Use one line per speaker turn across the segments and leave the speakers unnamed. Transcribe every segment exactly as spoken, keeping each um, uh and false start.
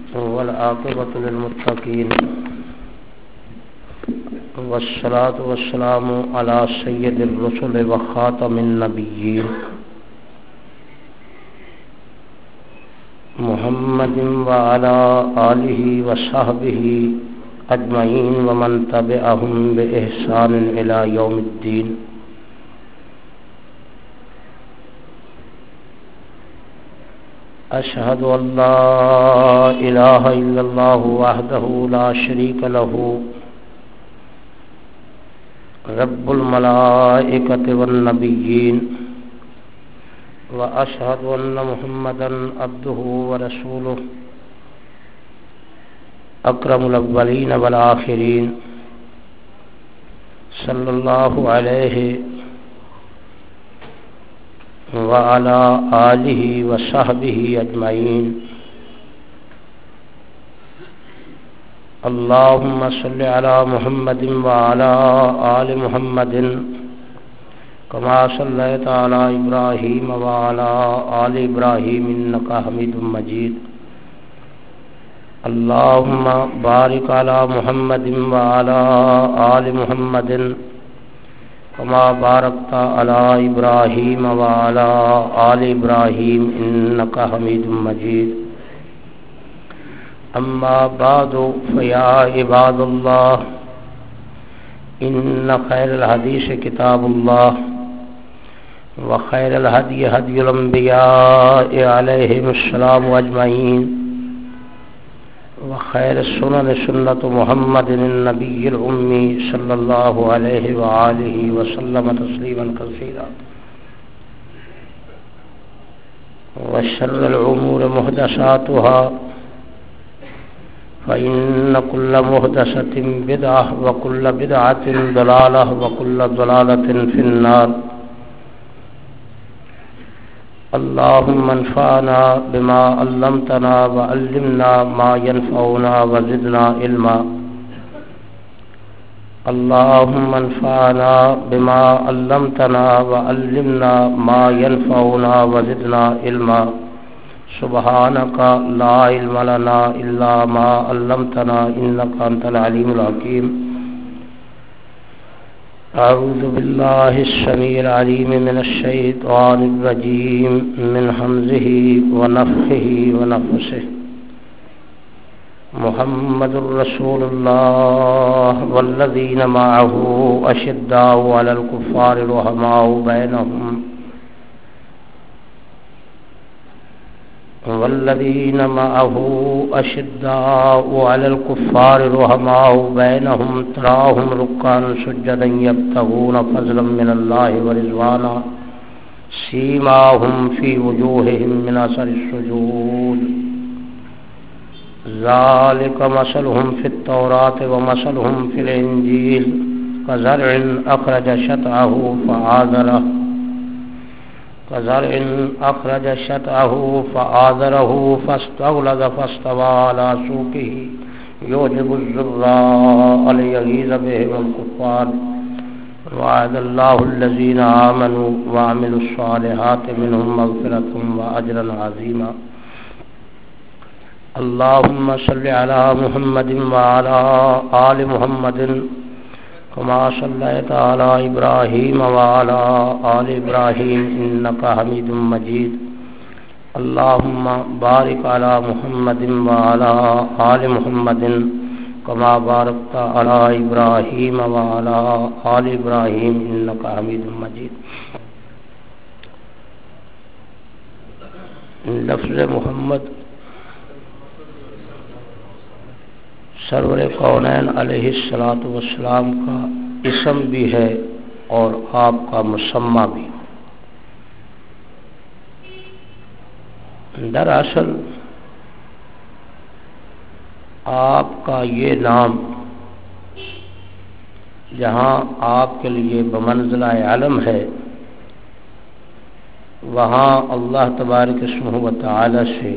والعاقبة للمتقين والصلاة والسلام على سيد الرسل وخاتم النبيين محمد وعلى آله وصحبه أجمعين ومن تبعهم بإحسان إلى يوم الدين. أشهد أن لا إله إلا الله وحده لا شريك له رب الملائكة والنبيين، وأشهد أن محمدا عبده ورسوله أكرم الأولين والآخرين صلى الله عليه وعلى آله وصحبه أجمعين. اللهم صل على محمد وعلى آل محمد كما صليت على إبراهيم وعلى آل إبراهيم إنك حميد مجيد. اللهم بارك على محمد وعلى آل محمد كما باركت على إبراهيم وعلى آل إبراهيم إنك حميد مجيد. أما بعد فيا عباد الله، إن خير الحديث كتاب الله، وخير الهدي هدي الأنبياء عليهم السلام أجمعين، وخير السنن سنة محمد النبي الأمي صلى الله عليه وآله وسلم تسليما كثيرا. وشر الأمور محدثاتها، فإن كل محدثة بدعة، وكل بدعة ضلالة، وكل ضلالة في النار. اللهم انفعنا بما علمتنا وعلمنا ما ينفعنا وزدنا علما. اللهم انفعنا بما علمتنا وعلمنا ما ينفعنا وزدنا علما. سبحانك لا علم لنا إلا ما علمتنا إنك أنت العليم الحكيم. أعوذ بالله السميع العليم من الشيطان الرجيم من همزه ونفخه ونفسه. محمد رسول الله والذين معه أشداء على الكفار رحماء بينهم والذين معه أشداء على الكفار رحماء بينهم تراهم ركعا سجدا يبتغون فضلا من الله ورضوانا سيماهم في وجوههم من أثر السجود ذلك مثلهم في التوراة ومثلهم في الإنجيل كزرع أخرج شطأه فآزره كزرع أخرج شطأه فآزره فاستغلظ فاستوى على سوقه يعجب الزراء ليغيظ بهم الكفار. وعد الله الذين آمنوا وعملوا الصالحات منهم مغفرة وأجرا عظيما. اللهم صل على محمد وعلى آل محمد كما صليت على إبراهيم وعلى آل إبراهيم إنك حميد مجيد. اللهم بارك على محمد وعلى آل محمد كما باركت على إبراهيم وعلى آل إبراهيم إنك حميد مجيد. لفظ محمد سرور کونین علیہ الصلاۃ والسلام کا اسم بھی ہے اور آپ کا مسمى بھی. دراصل آپ کا یہ نام جہاں آپ کے لیے بمنزلہ علم ہے، وہاں اللہ تبارک اسمہ و تعالی سے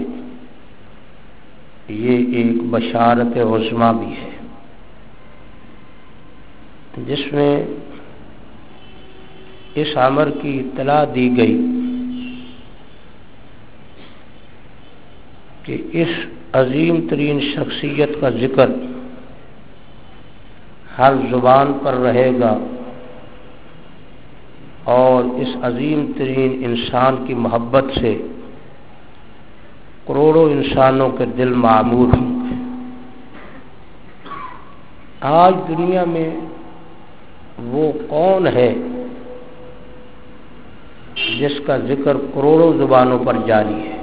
یہ ایک بشارت عظمیٰ بھی ہے، جس میں اس امر کی اطلاع دی گئی کہ اس عظیم ترین شخصیت کا ذکر ہر زبان پر رہے گا اور اس عظیم ترین انسان کی محبت سے کروڑوں انسانوں کے دل معمور ہوں گے۔ آج دنیا میں وہ کون ہے جس کا ذکر کروڑوں زبانوں پر جاری ہے؟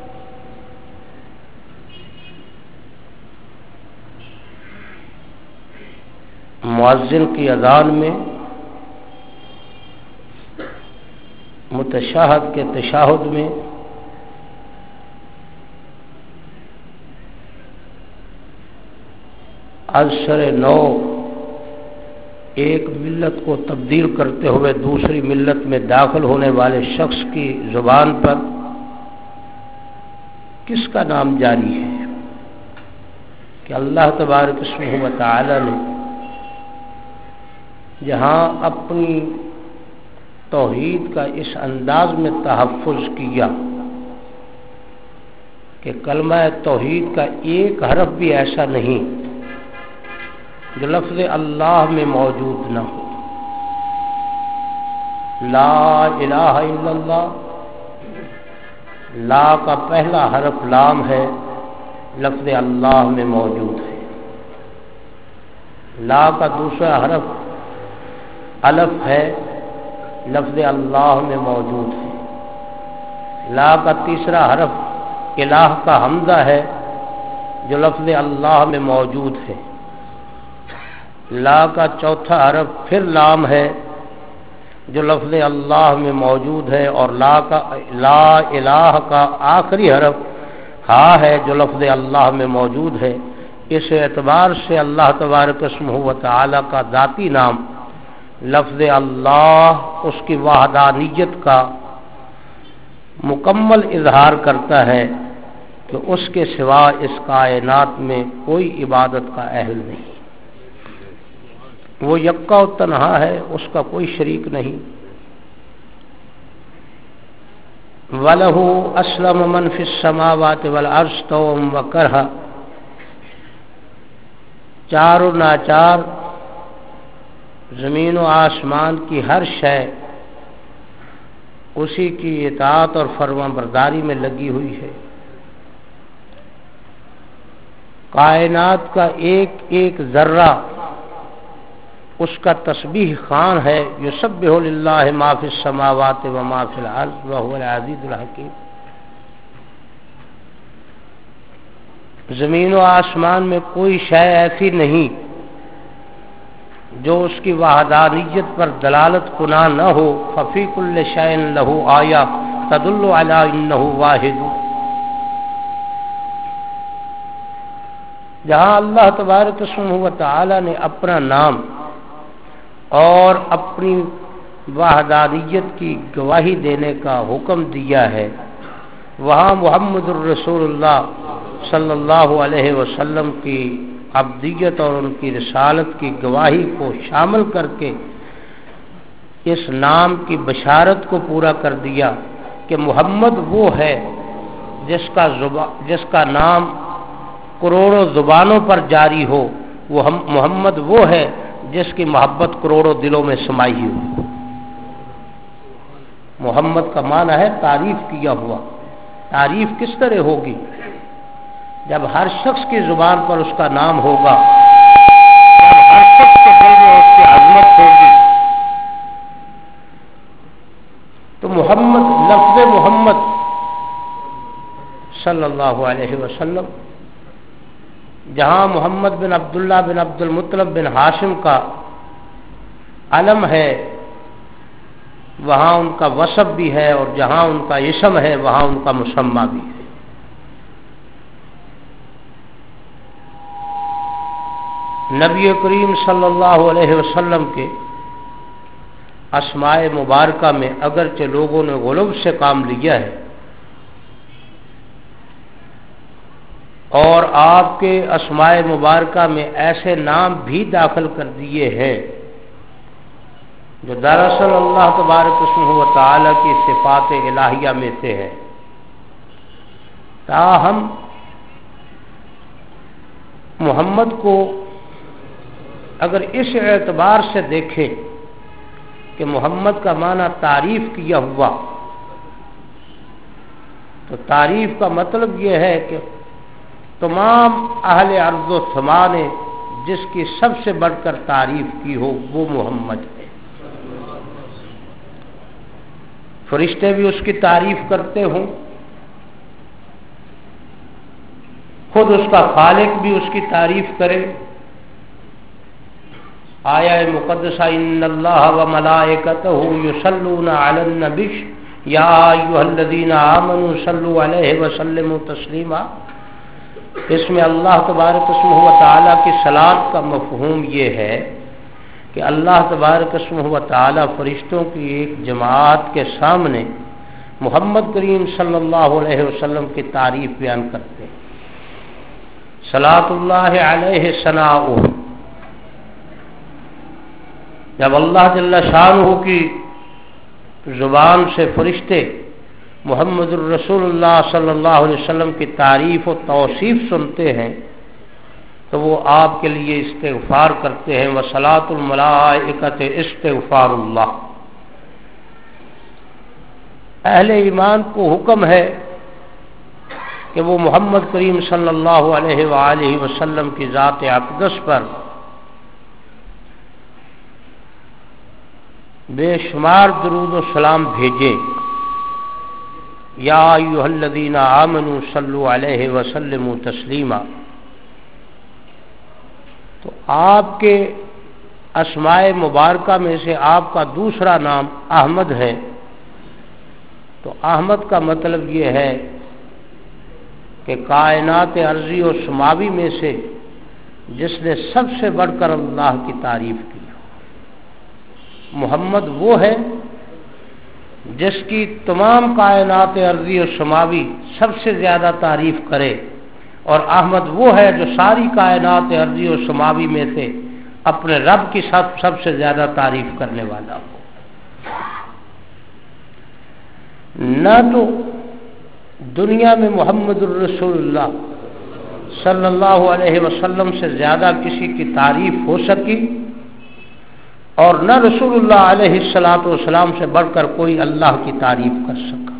مؤذن کی اذان میں، متشہد کے تشہد میں، از سر نو ایک ملت کو تبدیل کرتے ہوئے دوسری ملت میں داخل ہونے والے شخص کی زبان پر کس کا نام جاری ہے کہ اللہ تبارک اسمہ و تعالی نے جہاں اپنی توحید کا اس انداز میں تحفظ کیا کہ کلمہ توحید کا ایک حرف بھی ایسا نہیں جو لفظ اللہ میں موجود نہ ہو۔ لا الہ الا اللہ، لا کا پہلا حرف لام ہے، لفظ اللہ میں موجود ہے۔ لا کا دوسرا حرف الف ہے، لفظ اللہ میں موجود ہے۔ لا کا تیسرا حرف الہ کا حمزہ ہے جو لفظ اللہ میں موجود ہے۔ لا کا چوتھا حرف پھر لام ہے جو لفظ اللہ میں موجود ہے، اور لا کا لا الہ کا آخری حرف ہا ہے جو لفظ اللہ میں موجود ہے۔ اس اعتبار سے اللہ تبارک اسمہ و تعالی کا ذاتی نام لفظ اللہ اس کی وحدانیت کا مکمل اظہار کرتا ہے کہ اس کے سوا اس کائنات میں کوئی عبادت کا اہل نہیں، وہ یکا و تنہا ہے، اس کا کوئی شریک نہیں۔ وَلَهُ أَسْلَمَ مَنْ فِي السَّمَاوَاتِ وَالْأَرْضِ طَوْعًا وَكَرْهًا، چار و ناچار زمین و آسمان کی ہر شے اسی کی اطاعت اور فرما برداری میں لگی ہوئی ہے۔ کائنات کا ایک ایک ذرہ اس کا تسبیح خوان ہے۔ یسبح للہ ما فی السماوات و ما فی الارض وهو العزیز الحکیم۔ زمین و آسمان میں کوئی شے ایسی نہیں جو اس کی وحدانیت پر دلالت کناں نہ ہو۔ ففی کل شیء لہ آیہ تدل علی انہ واحد۔ جہاں اللہ تبارک اسمہ و تعالی نے اپنا نام اور اپنی وحدانیت کی گواہی دینے کا حکم دیا ہے، وہاں محمد الرسول اللہ صلی اللہ علیہ وسلم کی عبدیت اور ان کی رسالت کی گواہی کو شامل کر کے اس نام کی بشارت کو پورا کر دیا کہ محمد وہ ہے جس کا زبا جس کا نام کروڑوں زبانوں پر جاری ہو، وہ محمد وہ ہے جس کی محبت کروڑوں دلوں میں سمائی ہو۔ محمد کا معنی ہے تعریف کیا ہوا۔ تعریف کس طرح ہوگی؟ جب ہر شخص کی زبان پر اس کا نام ہوگا، جب ہر شخص کے دل میں اس کی عظمت ہوگی، تو محمد لفظ محمد صلی اللہ علیہ وسلم جہاں محمد بن عبداللہ بن عبد المطلب بن ہاشم کا علم ہے وہاں ان کا وصف بھی ہے، اور جہاں ان کا اسم ہے وہاں ان کا مسمى بھی ہے۔ نبی کریم صلی اللہ علیہ وسلم کے اسماء مبارکہ میں اگرچہ لوگوں نے غلو سے کام لیا ہے اور آپ کے اسماء مبارکہ میں ایسے نام بھی داخل کر دیے ہیں جو دراصل اللہ تبارک اسمہ و تعالی کی صفات الہیہ میں سے ہے، تاہم محمد کو اگر اس اعتبار سے دیکھیں کہ محمد کا معنی تعریف کیا ہوا، تو تعریف کا مطلب یہ ہے کہ تمام اہل ارض و سما نے جس کی سب سے بڑھ کر تعریف کی ہو وہ محمد ہے۔ فرشتے بھی اس کی تعریف کرتے ہوں، خود اس کا خالق بھی اس کی تعریف کرے۔ آیا مقدسہ ان اللہ و ملائکتہ یصلون علی النبی یا ایھا الذین آمنوا صلوا علیہ وسلموا تسلیما، اس میں اللہ تبارک اسمہ و تعالی کی صلاۃ کا مفہوم یہ ہے کہ اللہ تبارک اسمہ و تعالی فرشتوں کی ایک جماعت کے سامنے محمد کریم صلی اللہ علیہ وسلم کی تعریف بیان کرتے ہیں۔ صلاۃ اللہ علیہ ثناؤہ، جب اللہ جل شانہ کی زبان سے فرشتے محمد الرسول اللہ صلی اللہ علیہ وسلم کی تعریف و توصیف سنتے ہیں تو وہ آپ کے لیے استغفار کرتے ہیں۔ وصلاۃ الملائکۃ استغفار اللہ۔ اہل ایمان کو حکم ہے کہ وہ محمد کریم صلی اللہ علیہ وآلہ وسلم کی ذات اقدس پر بے شمار درود و سلام بھیجے۔ یا ایھا الذین آمنوا صلوا علیہ وسلموا تسلیما۔ تو آپ کے اسماء مبارکہ میں سے آپ کا دوسرا نام احمد ہے، تو احمد کا مطلب یہ ہے کہ کائنات ارضی و سماوی میں سے جس نے سب سے بڑھ کر اللہ کی تعریف کی، محمد وہ ہے جس کی تمام کائنات ارضی و سماوی سب سے زیادہ تعریف کرے، اور احمد وہ ہے جو ساری کائنات ارضی و سماوی میں سے اپنے رب کی سب سب سے زیادہ تعریف کرنے والا ہو۔ نہ تو دنیا میں محمد الرسول اللہ صلی اللہ علیہ وسلم سے زیادہ کسی کی تعریف ہو سکی، اور نہ رسول اللہ علیہ الصلوۃ والسلام سے بڑھ کر کوئی اللہ کی تعریف کر سکا۔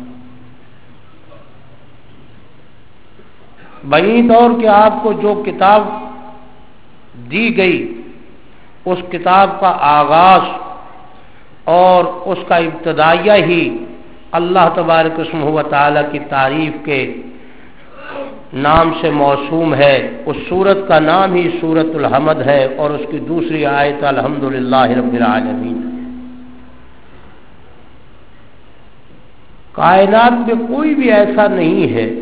بعید اور کہ آپ کو جو کتاب دی گئی اس کتاب کا آغاز اور اس کا ابتدائیہ ہی اللہ تبارک اسمہ و تعالی کی تعریف کے نام سے موسوم ہے۔ اس سورت کا نام ہی سورۃ الحمد ہے، اور اس کی دوسری آیت الحمدللہ رب العالمین ہے۔ کائنات میں کوئی بھی ایسا نہیں ہے،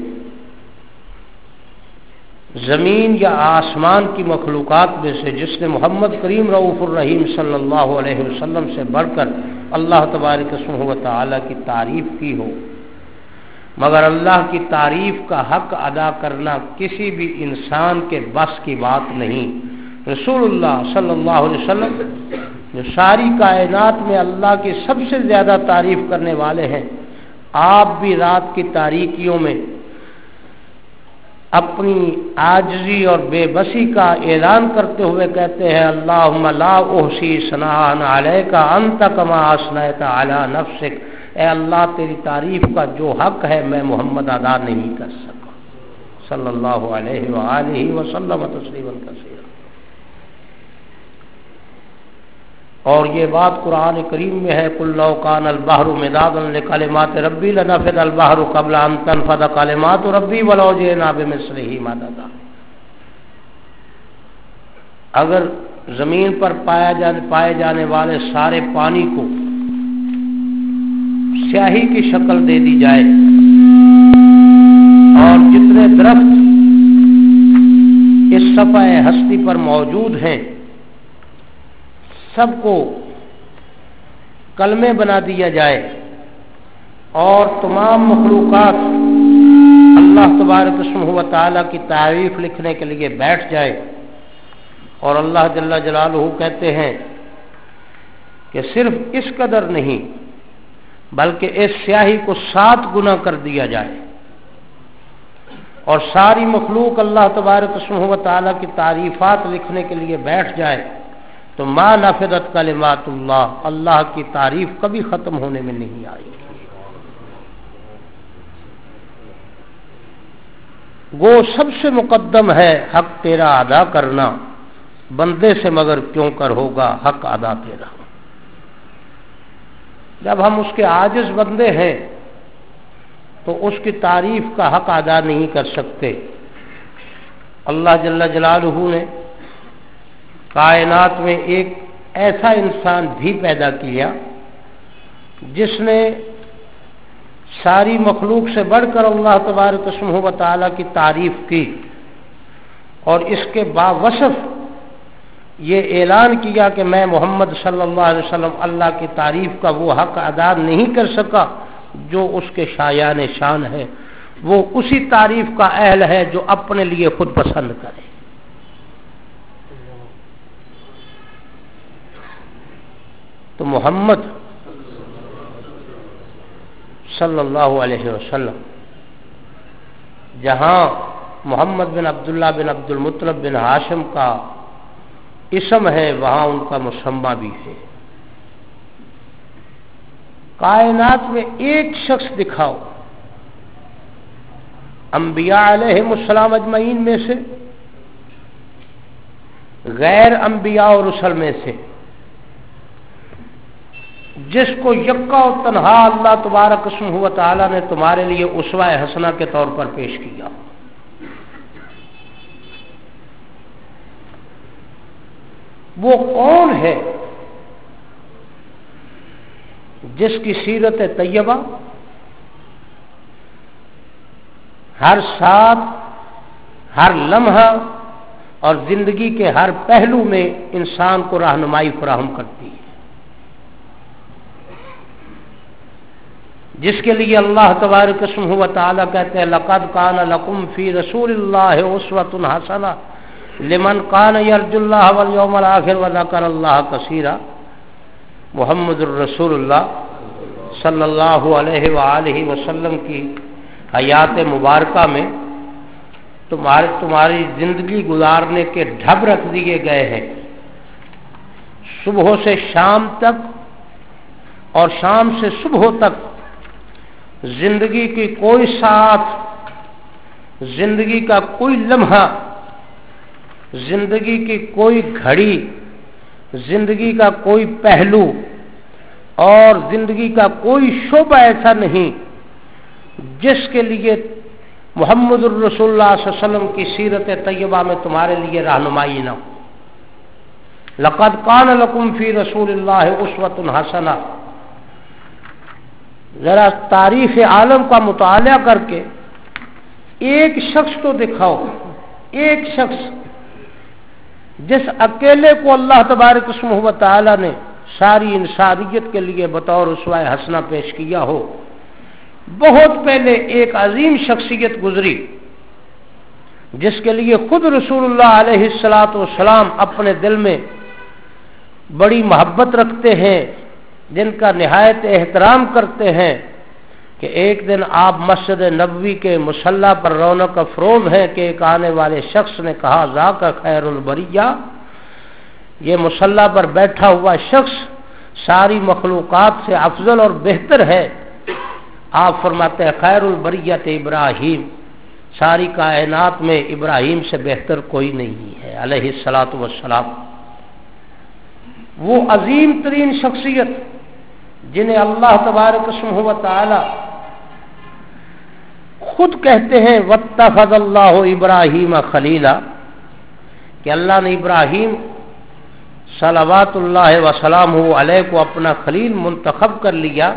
زمین یا آسمان کی مخلوقات میں سے، جس نے محمد کریم رؤوف الرحیم صلی اللہ علیہ وسلم سے بڑھ کر اللہ تبارک اسمہ و تعالی کی تعریف کی ہو، مگر اللہ کی تعریف کا حق ادا کرنا کسی بھی انسان کے بس کی بات نہیں۔ رسول اللہ صلی اللہ علیہ وسلم جو ساری کائنات میں اللہ کی سب سے زیادہ تعریف کرنے والے ہیں، آپ بھی رات کی تاریکیوں میں اپنی عاجزی اور بے بسی کا اعلان کرتے ہوئے کہتے ہیں اللہم لا احصی ثناء علیک انت کما اثنیت علی نفسک، اے اللہ تیری تعریف کا جو حق ہے میں محمد ادا نہیں کر سکا، صلی اللہ علیہ وآلہ وسلم تسلیما کثیرا۔ اور یہ بات قرآن کریم میں ہے قل لو کان البحر مدادا لکلمات ربی لنفد البحر قبل ان تنفد کلمات ربی ولو جئنا بمثلہ مددا۔ اگر زمین پر پایا جانے پائے جانے والے سارے پانی کو سیاہی کی شکل دے دی جائے، اور جتنے درخت اس صفحہ ہستی پر موجود ہیں سب کو کلمے بنا دیا جائے، اور تمام مخلوقات اللہ تبارک اسمہ و تعالی کی تعریف لکھنے کے لیے بیٹھ جائے، اور اللہ جل جلالہ کہتے ہیں کہ صرف اس قدر نہیں بلکہ اس سیاہی کو سات گنا کر دیا جائے، اور ساری مخلوق اللہ تبارک و تعالیٰ کی تعریفات لکھنے کے لیے بیٹھ جائے تو ما نفدت کلمات اللہ، اللہ کی تعریف کبھی ختم ہونے میں نہیں آئی۔ وہ سب سے مقدم ہے حق تیرا ادا کرنا، بندے سے مگر کیوں کر ہوگا حق ادا تیرا۔ جب ہم اس کے عاجز بندے ہیں تو اس کی تعریف کا حق ادا نہیں کر سکتے۔ اللہ جل جلالہ نے کائنات میں ایک ایسا انسان بھی پیدا کیا جس نے ساری مخلوق سے بڑھ کر اللہ تبارک و تعالیٰ کی تعریف کی، اور اس کے باوصف یہ اعلان کیا کہ میں محمد صلی اللہ علیہ وسلم اللہ کی تعریف کا وہ حق ادا نہیں کر سکا جو اس کے شایان شان ہے، وہ اسی تعریف کا اہل ہے جو اپنے لیے خود پسند کرے۔ تو محمد صلی اللہ علیہ وسلم جہاں محمد بن عبداللہ بن عبد المطلب بن ہاشم کا اسم ہے وہاں ان کا مسمى بھی ہے۔ کائنات میں ایک شخص دکھاؤ انبیاء علیہم السلام اجمعین میں سے، غیر انبیاء اور رسل میں سے، جس کو یکا و تنہا اللہ تبارک و تعالی نے تمہارے لیے اسوہ حسنہ کے طور پر پیش کیا۔ وہ کون ہے جس کی سیرت طیبہ ہر ساتھ، ہر لمحہ اور زندگی کے ہر پہلو میں انسان کو رہنمائی فراہم کرتی ہے، جس کے لیے اللہ تبارک و تعالی کہتے ہیں لقد کان لکم فی رسول اللہ اسوۃ حسنہ لمن کان یرجو اللہ والیوم الآخر وذکر اللہ کثیرا۔ محمد الرسول اللہ صلی اللہ علیہ وآلہ وسلم کی حیات مبارکہ میں تمہارے تمہاری زندگی گزارنے کے ڈھب رکھ دیے گئے ہیں، صبح سے شام تک اور شام سے صبح تک زندگی کی کوئی ساتھ، زندگی کا کوئی لمحہ، زندگی کی کوئی گھڑی، زندگی کا کوئی پہلو اور زندگی کا کوئی شعبہ ایسا نہیں جس کے لیے محمد الرسول اللہ صلی اللہ علیہ وسلم کی سیرت طیبہ میں تمہارے لیے رہنمائی نہ ہو۔ لقد کان لکم فی رسول اللہ اسوۃ حسنہ۔ ذرا تاریخ عالم کا مطالعہ کر کے ایک شخص تو دکھاؤ، ایک شخص جس اکیلے کو اللہ تبارک و تعالی نے ساری انسانیت کے لیے بطور اسوہ حسنہ پیش کیا ہو۔ بہت پہلے ایک عظیم شخصیت گزری جس کے لیے خود رسول اللہ علیہ الصلوۃ والسلام اپنے دل میں بڑی محبت رکھتے ہیں، جن کا نہایت احترام کرتے ہیں، کہ ایک دن آپ مسجد نبوی کے مصلی پر رونق افروز ہیں کہ ایک آنے والے شخص نے کہا ذاک خیر البریہ، یہ مصلی پر بیٹھا ہوا شخص ساری مخلوقات سے افضل اور بہتر ہے۔ آپ فرماتے ہیں خیر البریت ابراہیم، ساری کائنات میں ابراہیم سے بہتر کوئی نہیں ہے علیہ الصلاۃ والسلام۔ وہ عظیم ترین شخصیت جنہیں اللہ تبارک و تعالی خود کہتے ہیں واتخذ اللہ ابراہیم خلیلا، کہ اللہ نے ابراہیم صلوات اللہ وسلامہ علیہ کو اپنا خلیل منتخب کر لیا۔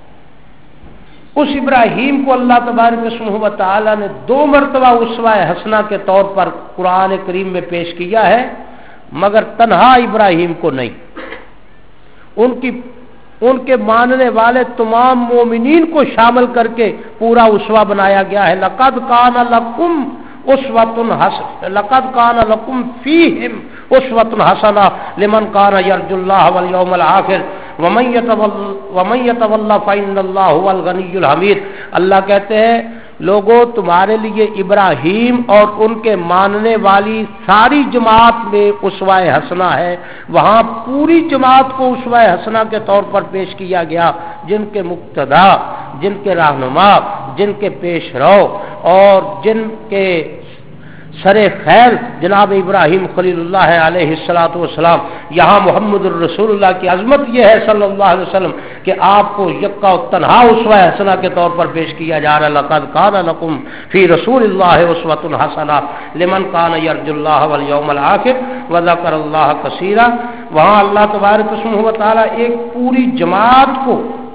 اس ابراہیم کو اللہ تبارک و تعالی نے دو مرتبہ اسوہ حسنہ کے طور پر قرآن کریم میں پیش کیا ہے، مگر تنہا ابراہیم کو نہیں، ان کی ان کے ماننے والے تمام مومنین کو شامل کر کے پورا اسوہ بنایا گیا ہے۔ لقد کان لکم اسوۃ حسنہ، لقد کان لکم فیہم اسوۃ حسنہ لمن کان یرجو اللہ والیوم الآخر ومن یتول فإن اللہ هو الغنی الحمید۔ اللہ کہتے ہیں لوگوں تمہارے لیے ابراہیم اور ان کے ماننے والی ساری جماعت میں اسوہ حسنہ ہے. وہاں پوری جماعت کو اسوہ حسنہ کے طور پر پیش کیا گیا، جن کے مقتدا، جن کے رہنما، جن کے پیش رو اور جن کے سر خیل جناب ابراہیم خلیل اللہ ہے علیہ الصلوۃ والسلام. یہاں محمد الرسول اللہ کی عظمت یہ ہے صلی اللہ علیہ وسلم کہ آپ کو یکا و تنہا اسوہ حسنہ کے طور پر پیش کیا جا رہا ہے. لقد کان لکم فی رسول اللہ اسوۃ حسنہ لمن کان یرجو اللہ والیوم الآخر وذکر اللہ کثیرا. وہاں اللہ تبارک و تعالی ایک پوری جماعت کو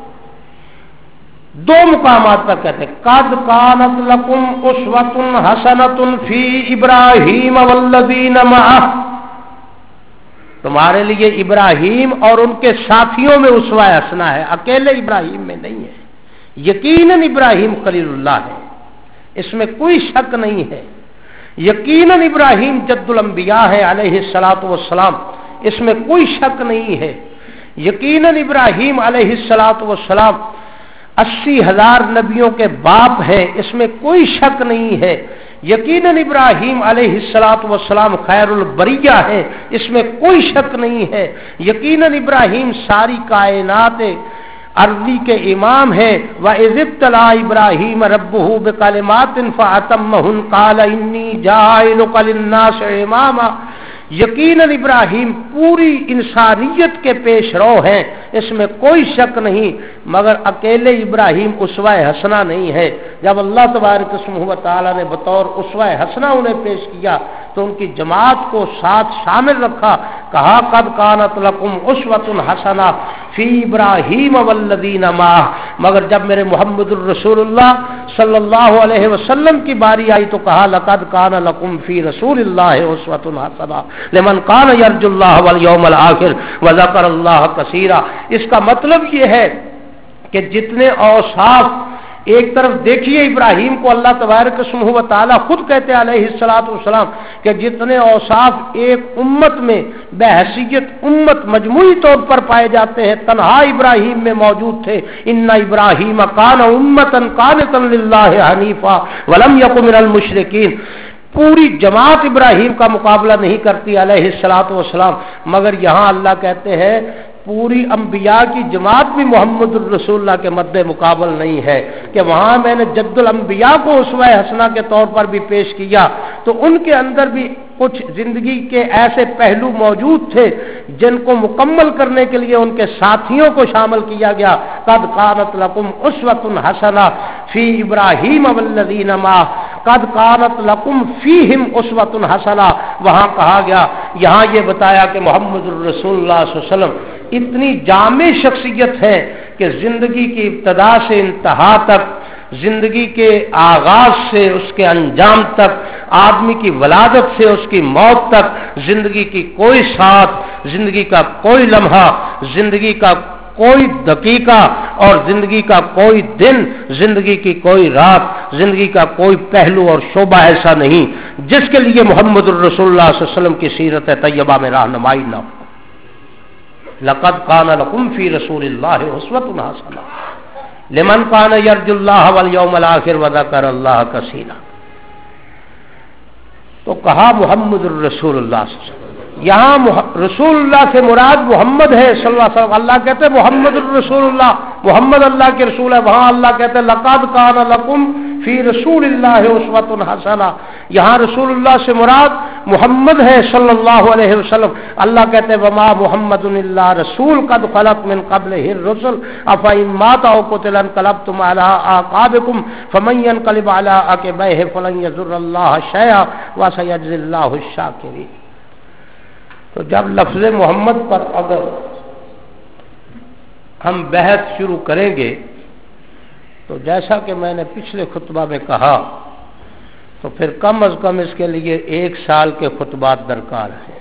دو مقامات پر کہتے ہیں قد کانت لکم اسوۃ حسنۃ فی ابراہیم والذین معہ. تمہارے لیے ابراہیم اور ان کے ساتھیوں میں اسوہ حسنہ ہے، اکیلے ابراہیم میں نہیں ہے. یقیناً ابراہیم خلیل اللہ ہے، اس میں کوئی شک نہیں ہے. یقیناً ابراہیم جد الانبیاء ہے علیہ الصلوۃ والسلام، اس میں کوئی شک نہیں ہے. یقیناً ابراہیم علیہ الصلوۃ والسلام اسی ہزار نبیوں کے باپ ہے، اس میں کوئی شک نہیں ہے. یقیناً ابراہیم علیہ الصلوۃ والسلام خیر البریہ ہے، اس میں کوئی شک نہیں ہے. یقیناً ابراہیم ساری کائنات ارضی کے امام ہے. وَإِذِ ابْتَلَىٰ إِبْرَاهِيمَ رَبُّهُ بِكَلِمَاتٍ فَأَتَمَّهُنَّ قَالَ إِنِّي جَاعِلُكَ لِلنَّاسِ إِمَامًا. یقیناً ابراہیم پوری انسانیت کے پیش رو ہیں، اس میں کوئی شک نہیں، مگر اکیلے ابراہیم اسوہ حسنہ نہیں ہے. جب اللہ تبارک و تعالی نے بطور اسوہ حسنہ انہیں پیش کیا تو ان کی جماعت کو ساتھ شامل رکھا. کہا قد کانت لکم اسوۃ حسنہ فی ابراہیم والذین معہ. مگر جب میرے محمد الرسول اللہ صلی اللہ علیہ وسلم کی باری آئی تو کہا لقد کان لکم فی رسول اللہ اسوۃ حسنہ لمن کان یرجو اللہ والیوم الآخر وذکر اللہ کثیرا. اس کا مطلب یہ ہے کہ جتنے اوصاف ایک طرف دیکھیے ابراہیم کو اللہ تبارک و تعالی خود کہتے ہیں علیہ الصلوۃ والسلام کہ جتنے اوصاف ایک امت میں بحیثیت امت مجموعی طور پر پائے جاتے ہیں تنہا ابراہیم میں موجود تھے. ان ابراہیم کان امۃ قانتا للہ حنیفا ولم یک من المشرکین. پوری جماعت ابراہیم کا مقابلہ نہیں کرتی علیہ الصلوۃ والسلام، مگر یہاں اللہ کہتے ہیں پوری انبیاء کی جماعت بھی محمد الرسول اللہ کے مد مقابل نہیں ہے کہ وہاں میں نے جد الانبیاء کو اسوہ حسنہ کے طور پر بھی پیش کیا تو ان کے اندر بھی کچھ زندگی کے ایسے پہلو موجود تھے جن کو مکمل کرنے کے لیے ان کے ساتھیوں کو شامل کیا گیا. قد کانت لکم اسوۃ حسنہ فی ابراہیم والذین معہ قد کانت لکم فیہم اسوۃ حسنہ. وہاں کہا گیا، یہاں یہ بتایا کہ محمد الرسول اللہ صلی اللہ علیہ وسلم اتنی جامع شخصیت ہے کہ زندگی کی ابتدا سے انتہا تک، زندگی کے آغاز سے اس کے انجام تک، آدمی کی ولادت سے اس کی موت تک زندگی کی کوئی ساتھ، زندگی کا کوئی لمحہ، زندگی کا کوئی دقیقہ اور زندگی کا کوئی دن، زندگی کی کوئی رات، زندگی کا کوئی پہلو اور شعبہ ایسا نہیں جس کے لیے محمد الرسول اللہ صلی اللہ علیہ وسلم کی سیرت طیبہ میں رہنمائی نہ ہو. لقد کان لکم فی رسول اللہ اسوۃ حسنہ لمن کان یرجو اللہ والیوم الآخر وذکر اللہ کثیرا. تو کہا محمد الرسول اللہ صلی اللہ علیہ وسلم. یہاں رسول اللہ سے مراد محمد ہے صلی اللہ علیہ وسلم. اللہ کہتے ہیں محمد الرسول اللہ، محمد اللہ کے رسول ہے. وہاں اللہ کہتے ہیں لقد کان لکم فی رسول اللہ اسوۃ حسنہ. یہاں رسول اللہ سے مراد محمد ہے صلی اللہ علیہ وسلم. اللہ کہتے ہیں وما محمد الا رسول قد خلت من قبلہ الرسل افإن مات أو قتل انقلبتم على أعقابكم فمن ينقلب على عقبيه فلن يضر الله شيئا وسيجزي الله الشاكرين. تو جب لفظ محمد پر اگر ہم بحث شروع کریں گے تو جیسا کہ میں نے پچھلے خطبہ میں کہا تو پھر کم از کم اس کے لیے ایک سال کے خطبات درکار ہیں.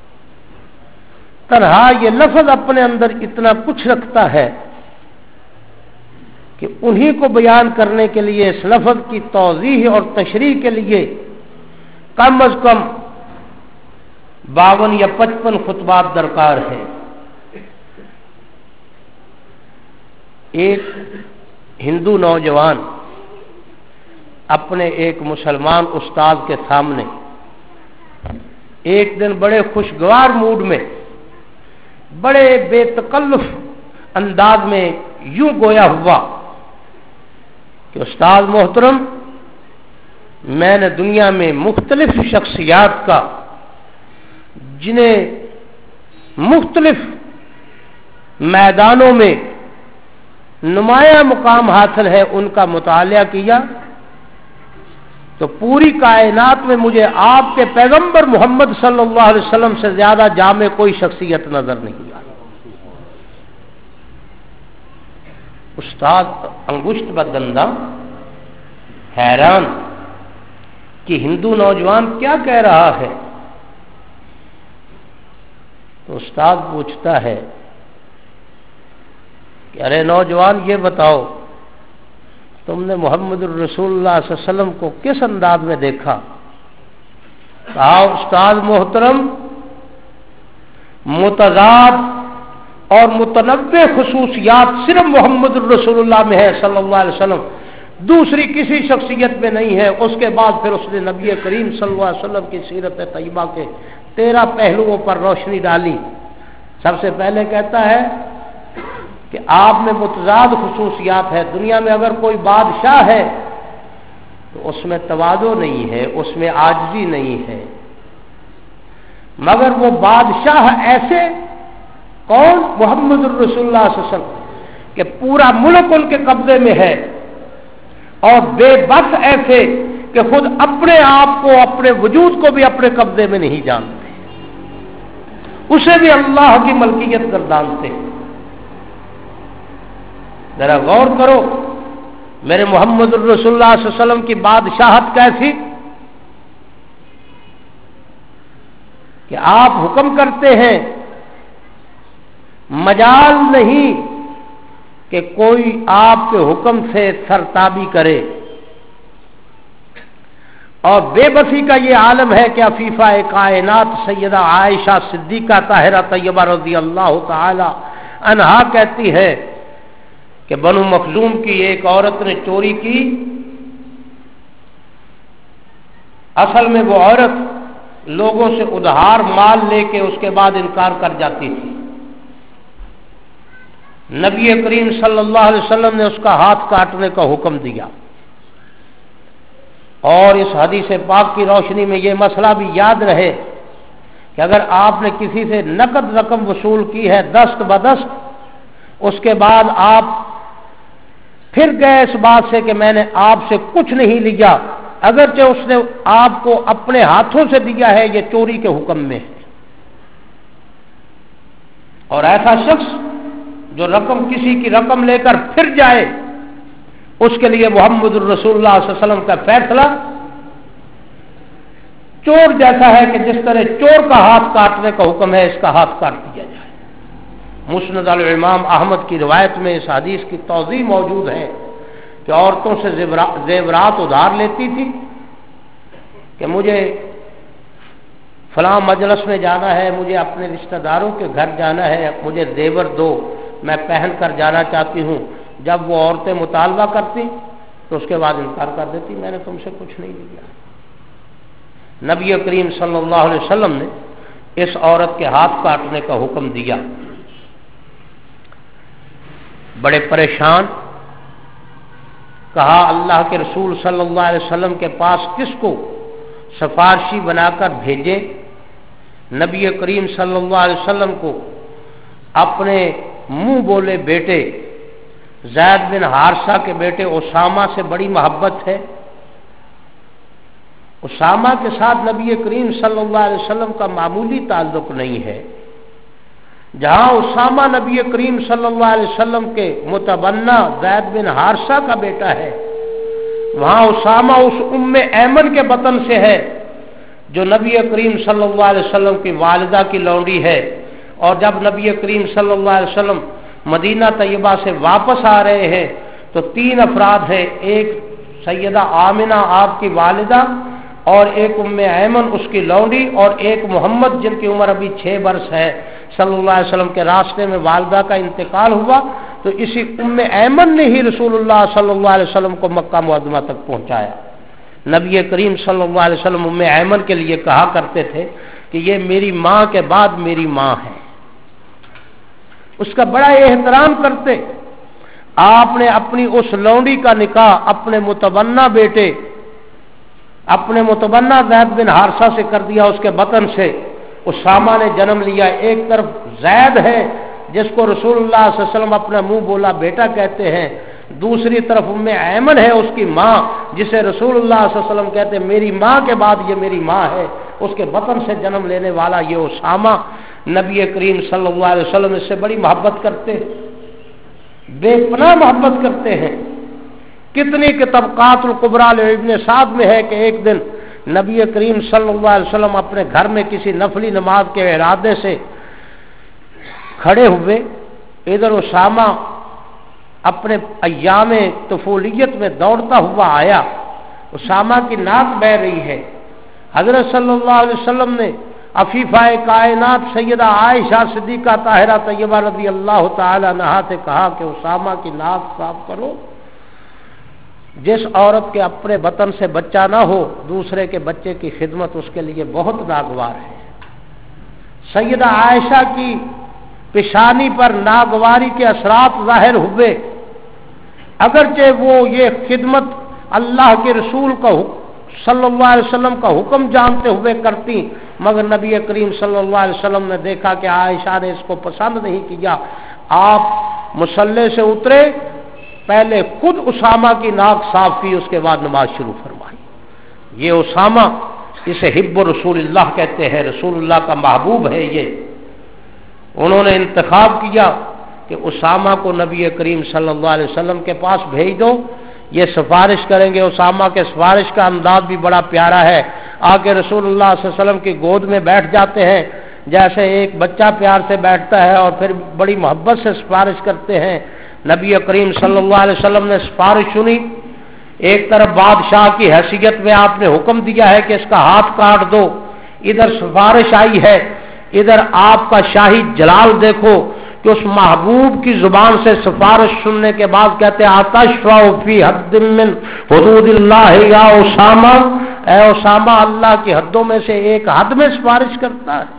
تنہا یہ لفظ اپنے اندر اتنا کچھ رکھتا ہے کہ انہی کو بیان کرنے کے لیے اس لفظ کی توضیح اور تشریح کے لیے کم از کم باون یا پچپن خطبات درکار ہیں. ایک ہندو نوجوان اپنے ایک مسلمان استاد کے سامنے ایک دن بڑے خوشگوار موڈ میں، بڑے بے تکلف انداز میں یوں گویا ہوا کہ استاد محترم، میں نے دنیا میں مختلف شخصیات کا جنہیں مختلف میدانوں میں نمایاں مقام حاصل ہے ان کا مطالعہ کیا تو پوری کائنات میں مجھے آپ کے پیغمبر محمد صلی اللہ علیہ وسلم سے زیادہ جامع کوئی شخصیت نظر نہیں آئی۔ استاد انگشت بدندہ حیران کہ ہندو نوجوان کیا کہہ رہا ہے، تو استاد پوچھتا ہے کہ ارے نوجوان یہ بتاؤ تم نے محمد الرسول اللہ صلی اللہ علیہ وسلم کو کس انداز میں دیکھا؟ کہا استاد محترم، متضاد اور متنوع خصوصیات صرف محمد الرسول اللہ میں ہے صلی اللہ علیہ وسلم، دوسری کسی شخصیت میں نہیں ہے۔ اس کے بعد پھر اس نے نبی کریم صلی اللہ علیہ وسلم کی سیرت طیبہ کے تیرہ پہلوؤں پر روشنی ڈالی۔ سب سے پہلے کہتا ہے کہ آپ میں متضاد خصوصیات ہے، دنیا میں اگر کوئی بادشاہ ہے تو اس میں تواضع نہیں ہے، اس میں عاجزی نہیں ہے، مگر وہ بادشاہ ایسے کون؟ محمد الرسول اللہ صلی اللہ علیہ وسلم کہ پورا ملک ان کے قبضے میں ہے، اور بے بس ایسے کہ خود اپنے آپ کو، اپنے وجود کو بھی اپنے قبضے میں نہیں جانتے، اسے بھی اللہ کی ملکیت گردانتے۔ ذرا غور کرو میرے محمد الرسول اللہ صلی اللہ علیہ وسلم کی بادشاہت کیسی کہ آپ حکم کرتے ہیں، مجال نہیں کہ کوئی آپ کے حکم سے سرتابی کرے، اور بے بسی کا یہ عالم ہے کہ عفیفہ کائنات سیدہ عائشہ صدیقہ طاہرہ طیبہ رضی اللہ تعالی عنہا کہتی ہے کہ بنو مخزوم کی ایک عورت نے چوری کی، اصل میں وہ عورت لوگوں سے ادھار مال لے کے اس کے بعد انکار کر جاتی تھی۔ نبی کریم صلی اللہ علیہ وسلم نے اس کا ہاتھ کاٹنے کا حکم دیا، اور اس حدیث پاک کی روشنی میں یہ مسئلہ بھی یاد رہے کہ اگر آپ نے کسی سے نقد رقم وصول کی ہے دست بدست، اس کے بعد آپ پھر گئے اس بات سے کہ میں نے آپ سے کچھ نہیں لیا، اگرچہ اس نے آپ کو اپنے ہاتھوں سے دیا ہے، یہ چوری کے حکم میں ہے۔ اور ایسا شخص جو رقم کسی کی رقم لے کر پھر جائے، اس کے لیے محمد الرسول اللہ صلی اللہ علیہ وسلم کا فیصلہ چور جیسا ہے کہ جس طرح چور کا ہاتھ کاٹنے کا حکم ہے، اس کا ہاتھ کاٹ دیا جائے۔ مسند الامام احمد کی روایت میں اس حدیث کی توضیح موجود ہے کہ عورتوں سے زیورات ادھار لیتی تھی کہ مجھے فلاں مجلس میں جانا ہے، مجھے اپنے رشتہ داروں کے گھر جانا ہے، مجھے زیور دو، میں پہن کر جانا چاہتی ہوں۔ جب وہ عورتیں مطالبہ کرتی تو اس کے بعد انکار کر دیتی، میں نے تم سے کچھ نہیں لیا۔ نبی کریم صلی اللہ علیہ وسلم نے اس عورت کے ہاتھ کاٹنے کا حکم دیا۔ بڑے پریشان، کہا اللہ کے رسول صلی اللہ علیہ وسلم کے پاس کس کو سفارشی بنا کر بھیجے؟ نبی کریم صلی اللہ علیہ وسلم کو اپنے منہ بولے بیٹے زید بن حارثہ کے بیٹے اسامہ سے بڑی محبت ہے۔ اسامہ کے ساتھ نبی کریم صلی اللہ علیہ وسلم کا معمولی تعلق نہیں ہے۔ جہاں اسامہ نبی کریم صلی اللہ علیہ وسلم کے متبنہ زید بن حارثہ کا بیٹا ہے، وہاں اسامہ اس ام ایمن کے بطن سے ہے جو نبی کریم صلی اللہ علیہ وسلم کی والدہ کی لونڈی ہے۔ اور جب نبی کریم صلی اللہ علیہ وسلم مدینہ طیبہ سے واپس آ رہے ہیں تو تین افراد ہیں، ایک سیدہ آمنہ آپ کی والدہ، اور ایک ام ایمن اس کی لونڈی، اور ایک محمد جن کی عمر ابھی چھ برس ہے۔ صلی اللہ علیہ وسلم کے راستے میں والدہ کا انتقال ہوا تو اسی ام ایمن نے ہی رسول اللہ صلی اللہ علیہ وسلم کو مکہ معظمہ تک پہنچایا۔ نبی کریم صلی اللہ علیہ وسلم ام ایمن کے لیے کہا کرتے تھے کہ یہ میری ماں کے بعد میری ماں ہے، اس کا بڑا احترام کرتے۔ آپ نے اپنی اس لونڈی کا نکاح اپنے متبنہ بیٹے اپنے متبنہ زید بن حارثہ سے کر دیا، اس کے بطن سے اسامہ نے جنم لیا۔ ایک طرف زید ہے جس کو رسول اللہ صلی اللہ علیہ وسلم اپنا منہ بولا بیٹا کہتے ہیں، دوسری طرف ام ایمن ہے اس کی ماں جسے رسول اللہ صلی اللہ علیہ وسلم کہتے ہیں میری ماں کے بعد یہ میری ماں ہے، اس کے بطن سے جنم لینے والا یہ اسامہ۔ نبی کریم صلی اللہ علیہ وسلم اس سے بڑی محبت کرتے، بے پناہ محبت کرتے ہیں۔ کتنی کہ طبقات الکبریٰ ابن سعد میں ہے کہ ایک دن نبی کریم صلی اللہ علیہ وسلم اپنے گھر میں کسی نفلی نماز کے ارادے سے کھڑے ہوئے، ادھر اسامہ اپنے ایام طفولیت میں دوڑتا ہوا آیا، اسامہ کی ناک بہہ رہی ہے۔ حضرت صلی اللہ علیہ وسلم نے عفیفہ کائنات سیدہ عائشہ صدیقہ طاہرہ طیبہ رضی اللہ تعالی عنہا سے کہا کہ اسامہ کی ناک صاف کرو۔ جس عورت کے اپنے بطن سے بچہ نہ ہو دوسرے کے بچے کی خدمت اس کے لیے بہت ناگوار ہے۔ سیدہ عائشہ کی پیشانی پر ناگواری کے اثرات ظاہر ہوئے، اگرچہ وہ یہ خدمت اللہ کے رسول کا صلی اللہ علیہ وسلم کا حکم جانتے ہوئے کرتی، مگر نبی کریم صلی اللہ علیہ وسلم نے دیکھا کہ عائشہ نے اس کو پسند نہیں کیا۔ آپ مصلی سے اترے، پہلے خود اسامہ کی ناک صاف کی، اس کے بعد نماز شروع فرمائی۔ یہ اسامہ اسے حب رسول اللہ کہتے ہیں، رسول اللہ کا محبوب ہے۔ یہ انہوں نے انتخاب کیا کہ اسامہ کو نبی کریم صلی اللہ علیہ وسلم کے پاس بھیج دو، یہ سفارش کریں گے۔ اسامہ کے سفارش کا انداز بھی بڑا پیارا ہے، آ کے رسول اللہ صلی اللہ علیہ وسلم کی گود میں بیٹھ جاتے ہیں جیسے ایک بچہ پیار سے بیٹھتا ہے، اور پھر بڑی محبت سے سفارش کرتے ہیں۔ نبی کریم صلی اللہ علیہ وسلم نے سفارش سنی، ایک طرف بادشاہ کی حیثیت میں آپ نے حکم دیا ہے کہ اس کا ہاتھ کاٹ دو، ادھر سفارش آئی ہے، ادھر آپ کا شاہی جلال دیکھو کہ اس محبوب کی زبان سے سفارش سننے کے بعد کہتے ہیں آتشفع فی حد من حدود اللہ یا اسامہ، اے اسامہ اللہ کی حدوں میں سے ایک حد میں سفارش کرتا ہے۔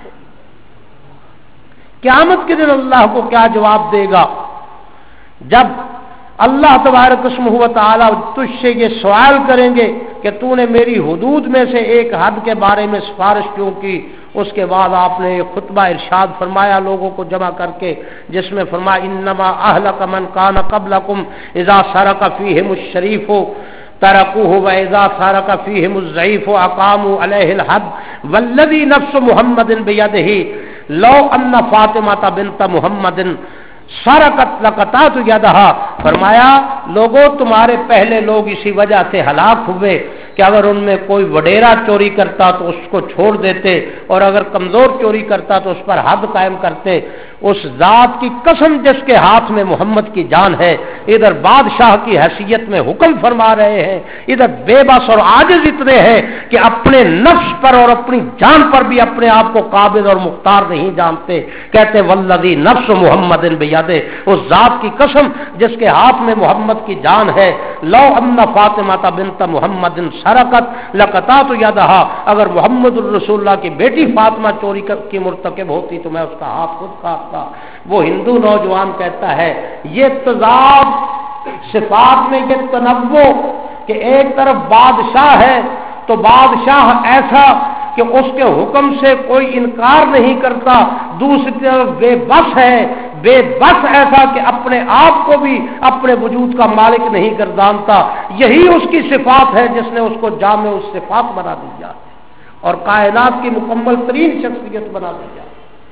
قیامت کے دن اللہ کو کیا جواب دے گا جب اللہ تبارک اسمہ و تعالی تجھ سے یہ سوال کریں گے کہ تو نے میری حدود میں سے ایک حد کے بارے میں سفارش کیوں کی؟ اس کے بعد آپ نے ایک خطبہ ارشاد فرمایا لوگوں کو جمع کر کے، جس میں فرمایا انما اہلک من کان قبلکم اذا سرق فیہم الشریف ترکوہ واذا سرق فیہم الضعیف اقاموا علیہ الحد والذی نفس محمد بیدہ لو ان فاطمہ بنت محمد سرقت لقطعت یدہا۔ فرمایا لوگوں تمہارے پہلے لوگ اسی وجہ سے ہلاک ہوئے کہ اگر ان میں کوئی وڈیرا چوری کرتا تو اس کو چھوڑ دیتے، اور اگر کمزور چوری کرتا تو اس پر حد قائم کرتے۔ اس ذات کی قسم جس کے ہاتھ میں محمد کی جان ہے، ادھر بادشاہ کی حیثیت میں حکم فرما رہے ہیں، ادھر بے بس اور عاجز اتنے ہیں کہ اپنے نفس پر اور اپنی جان پر بھی اپنے آپ کو قابض اور مختار نہیں جانتے۔ کہتے والذی نفس محمد بیدہ، اس ذات کی قسم جس کے ہاتھ میں محمد کی جان ہے، لو ان فاطمہ بنت محمد سرقت لقطعت یدہا، اگر محمد الرسول اللہ کی بیٹی فاطمہ چوری کی مرتکب ہوتی تو میں اس کا ہاتھ خود کاٹتا۔ وہ ہندو نوجوان کہتا ہے یہ تضاد صفات میں یہ تنوع کہ ایک طرف بادشاہ ہے تو بادشاہ ایسا کہ اس کے حکم سے کوئی انکار نہیں کرتا، دوسری طرف بے بس ہے، بے بس ایسا کہ اپنے آپ کو بھی اپنے وجود کا مالک نہیں گردانتا۔ یہی اس کی صفات ہے جس نے اس کو جامع اس صفات بنا دیا اور کائنات کی مکمل ترین شخصیت بنا دیا۔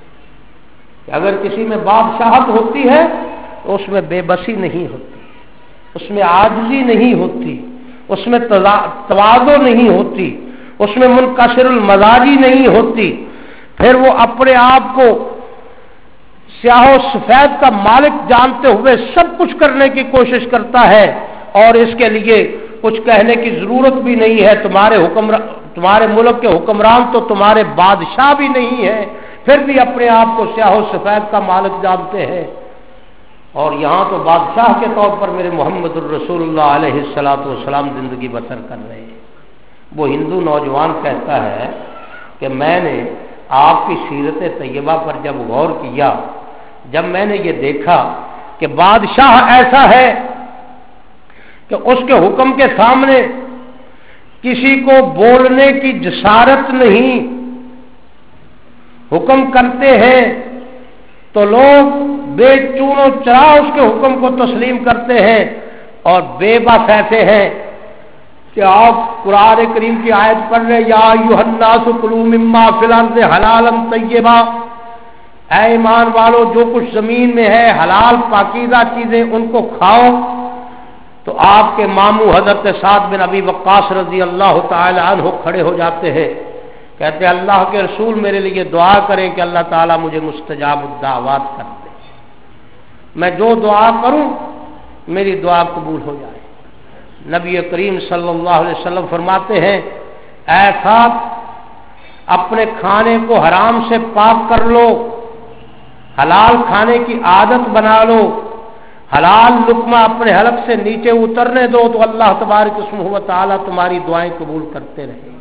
کہ اگر کسی میں بادشاہت ہوتی ہے تو اس میں بے بسی نہیں ہوتی، اس میں عاجزی نہیں ہوتی، اس میں تواضع نہیں ہوتی، اس میں منکسر المزاجی نہیں ہوتی، پھر وہ اپنے آپ کو سیاہ و سفید کا مالک جانتے ہوئے سب کچھ کرنے کی کوشش کرتا ہے، اور اس کے لیے کچھ کہنے کی ضرورت بھی نہیں ہے۔ تمہارے حکمران تمہارے ملک کے حکمران تو تمہارے بادشاہ بھی نہیں ہے، پھر بھی اپنے آپ کو سیاہ و سفید کا مالک جانتے ہیں، اور یہاں تو بادشاہ کے طور پر میرے محمد الرسول اللہ علیہ الصلوۃ والسلام زندگی بسر کر رہے ہیں۔ وہ ہندو نوجوان کہتا ہے کہ میں نے آپ کی سیرت طیبہ پر جب غور کیا، جب میں نے یہ دیکھا کہ بادشاہ ایسا ہے کہ اس کے حکم کے سامنے کسی کو بولنے کی جسارت نہیں، حکم کرتے ہیں تو لوگ بے چون و چرا اس کے حکم کو تسلیم کرتے ہیں، اور بے بس ایسے ہیں کہ آپ قرآن کریم کی آیت پڑھ رہے یا ایھا الناس کلوا مما فی الارض حلالا طیبا، اے ایمان والو جو کچھ زمین میں ہے حلال پاکیزہ چیزیں ان کو کھاؤ، تو آپ کے ماموں حضرت سعد بن ابی وقاص رضی اللہ تعالی عنہ کھڑے ہو جاتے ہیں، کہتے ہیں اللہ کے رسول میرے لیے دعا کریں کہ اللہ تعالیٰ مجھے مستجاب الدعوات کر دے، میں جو دعا کروں میری دعا قبول ہو جائے۔ نبی کریم صلی اللہ علیہ وسلم فرماتے ہیں اے صاحب اپنے کھانے کو حرام سے پاک کر لو، حلال کھانے کی عادت بنا لو، حلال لقمہ اپنے حلق سے نیچے اترنے دو تو اللہ تبارک و تعالیٰ تمہاری دعائیں قبول کرتے رہیں گے۔